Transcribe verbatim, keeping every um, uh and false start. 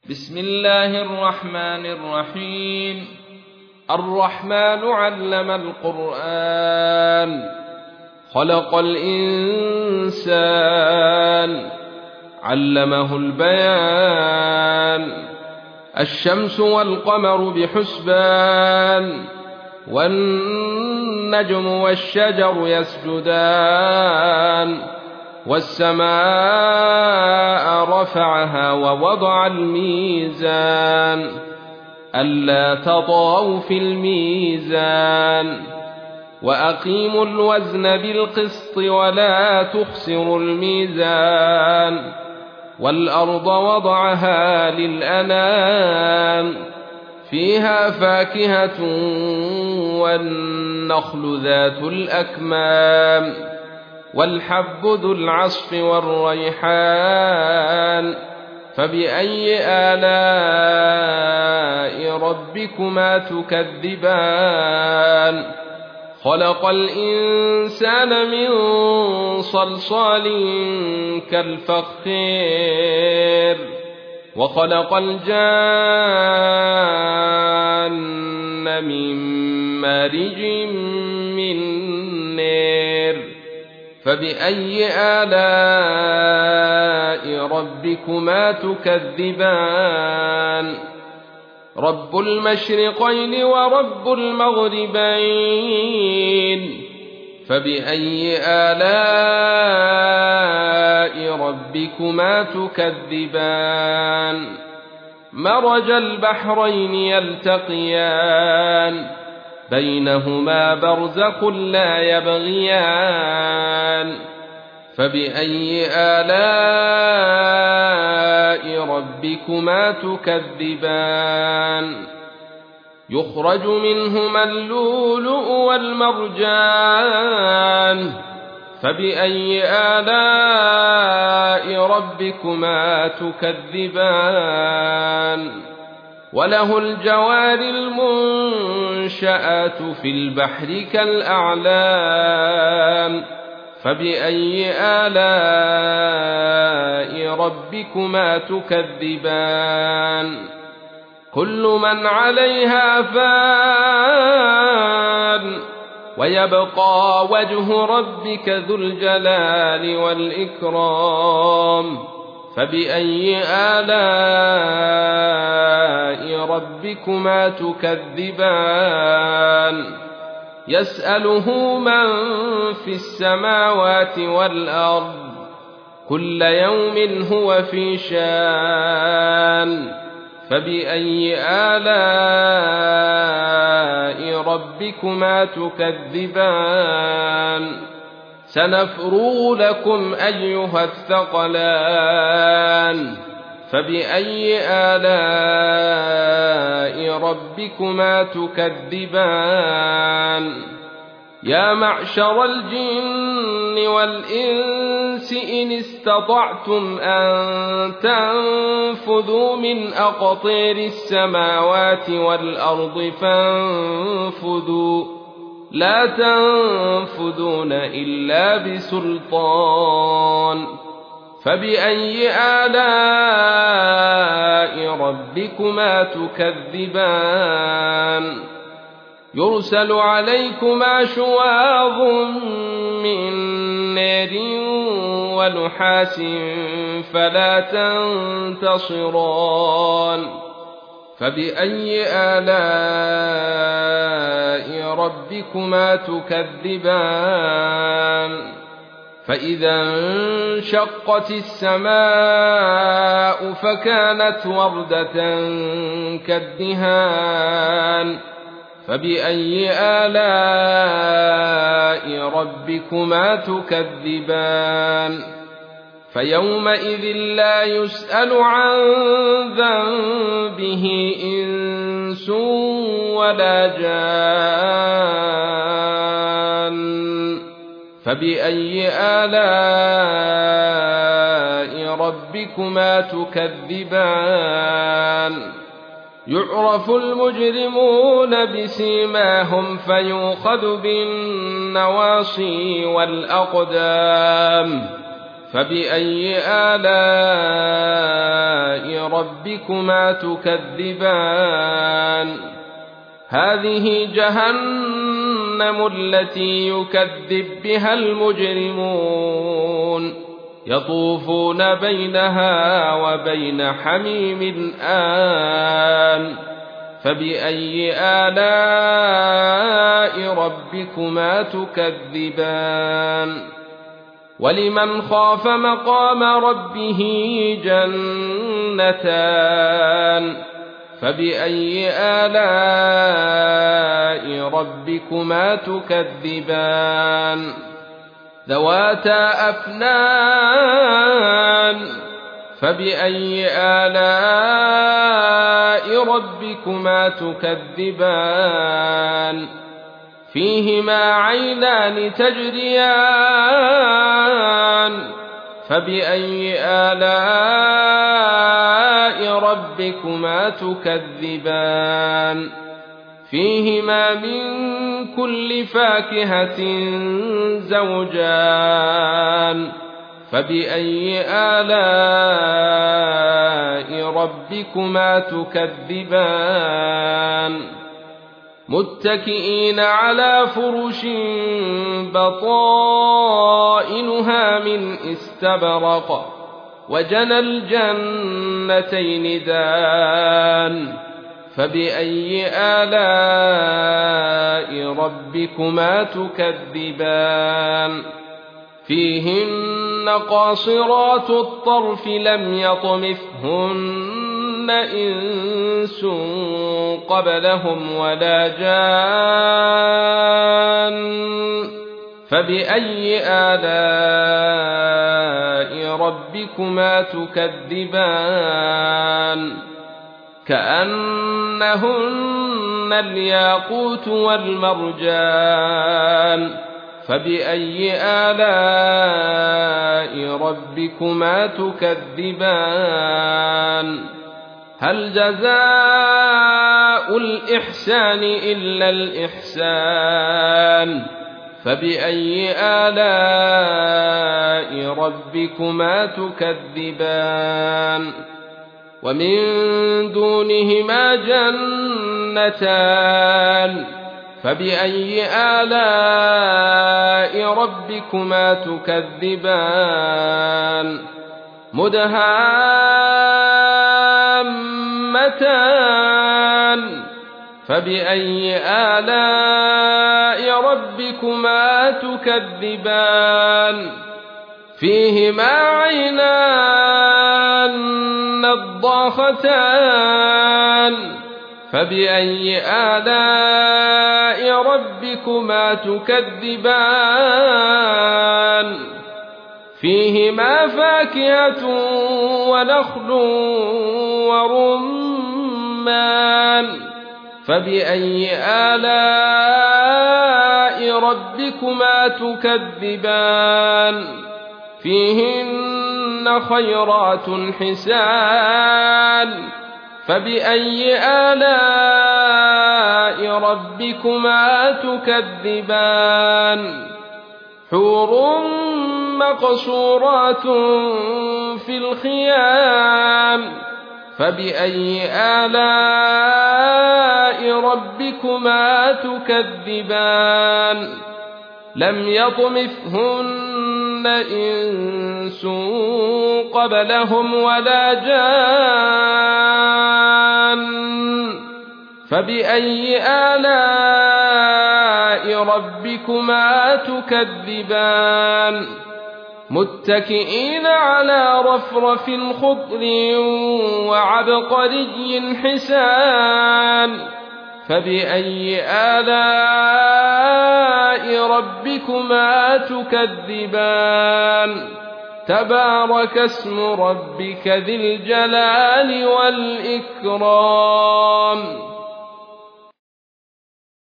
بسم الله الرحمن الرحيم. الرحمن علم القرآن خلق الإنسان علمه البيان. الشمس والقمر بحسبان والنجم والشجر يسجدان والسماء رفعها ووضع الميزان ألا تطغوا في الميزان وأقيموا الوزن بالقسط ولا تخسروا الميزان والأرض وضعها للأنام فيها فاكهة والنخل ذات الأكمام والحب ذو العصف والريحان فبأي آلاء ربكما تكذبان. خلق الإنسان من صلصال كالفخار وخلق الجان من مارج من نار فبأي آلاء ربكما تكذبان. رب المشرقين ورب المغربين فبأي آلاء ربكما تكذبان. مرج البحرين يلتقيان بينهما برزخ لا يبغيان فبأي آلاء ربكما تكذبان. يخرج منهما اللؤلؤ والمرجان فبأي آلاء ربكما تكذبان. وله الجوار المنشآت في البحر كالأعلام فبأي آلاء ربكما تكذبان. كل من عليها فان ويبقى وجه ربك ذو الجلال والإكرام فبأي آلاء ربكما تكذبان. يسأله من في السماوات والأرض كل يوم هو في شان فبأي آلاء ربكما تكذبان. سنفرغ لكم أيها الثقلان فبأي آلاء ربكما تكذبان. يا معشر الجن والإنس إن استطعتم أن تنفذوا من أقطار السماوات والأرض فانفذوا لا تنفذون إلا بسلطان فبأي آلاء ربكما تكذبان. يرسل عليكما شواظ من نار ونحاس فلا تنتصران فبأي آلاء ربكما تكذبان. فإذا انشقت السماء فكانت وردة كالدهان فبأي آلاء ربكما تكذبان. فيومئذ لا يسأل عن ذنبه إنس ولا جان فبأي آلاء ربكما تكذبان. يعرف المجرمون بسيماهم فيؤخذ بالنواصي والأقدام فبأي آلاء ربكما تكذبان هذه جهنم التي يكذب بها المجرمون يطوفون بينها وبين حميم آن فبأي آلاء ربكما تكذبان ولمن خاف مقام ربه جنتان فبأي آلاء ربكما تكذبان ذواتا أفنان فبأي آلاء ربكما تكذبان فيهما عينان تجريان فبأي آلاء ربكما تكذبان فيهما من كل فاكهة زوجان فبأي آلاء ربكما تكذبان متكئين على فرش بطائنها من استبرق وجنى الجنتين دان فبأي آلاء ربكما تكذبان فيهن قاصرات الطرف لم يطمثهن إنس قبلهم ولا جان فبأي آلاء ربكما تكذبان كأنهن الياقوت والمرجان فبأي آلاء ربكما تكذبان هل جزاء الإحسان إلا الإحسان فبأي آلاء ربكما تكذبان ومن دونهما جنتان فبأي آلاء ربكما تكذبان مدهامتان فبأي آلاء ربكما تكذبان فيهما عينان نضاختان فبأي آلاء ربكما تكذبان فيهما فاكهة ونخل ورمان فبأي آلاء ربكما تكذبان فيهن خيرات حسان فبأي آلاء ربكما تكذبان حور مقصورات في الخيام فبأي آلاء ربكما تكذبان لم يطمثهن إنس قبلهم ولا جان فبأي آلاء ربكما تكذبان متكئين على رفرف خضر وعبقري حسان فبأي آلاء ربكما تكذبان تبارك اسم ربك ذي الجلال والإكرام